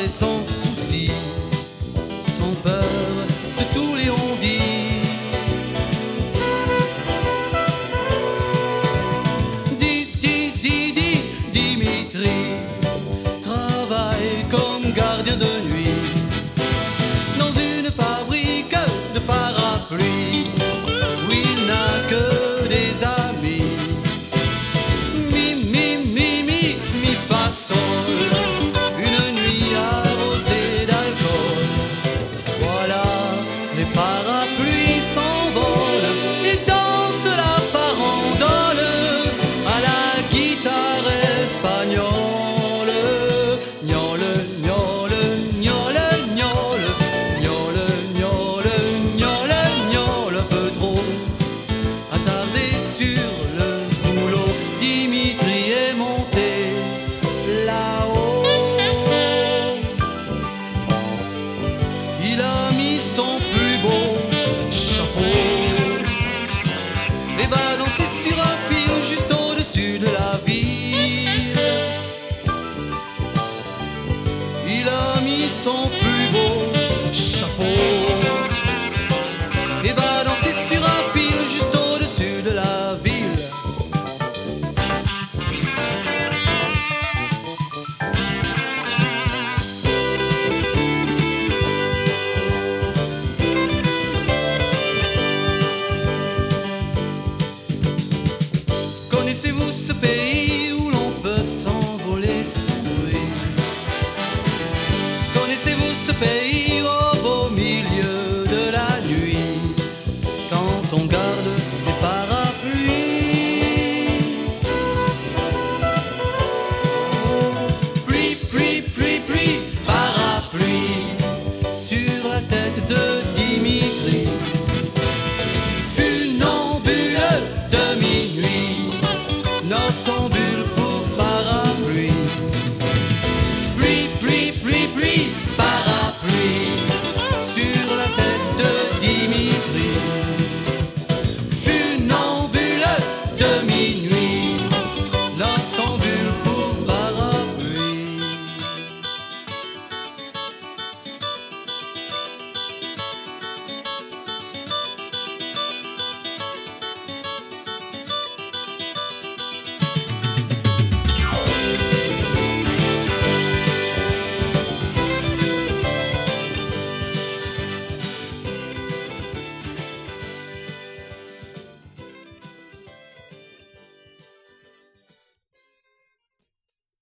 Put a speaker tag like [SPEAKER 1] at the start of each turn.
[SPEAKER 1] et sans souci, sans peur de tous les on-dit. Dimitri travaille comme gardien de nuit dans une fabrique de parapluies où il n'a que des amis. Mi fa sol, une nuit arrosée d'alcool. Voilà, les parapluies s'envolent et dansent la farandole à la guitare espagnole. Gnole, gnole, gnole, gnole, gnole, gnole, gnole, gnole. Peu trop attardé sur le boulot, Dimitri est monté là-haut. Il a mis son plus beau chapeau et va danser sur un fil juste au-dessus de la ville. Il a mis son plus beau chapeau et va danser sur un fil juste au-dessus de la ville. Connaissez-vous ce pays où l'on peut s'envoler sans bruit? Connaissez-vous ce pays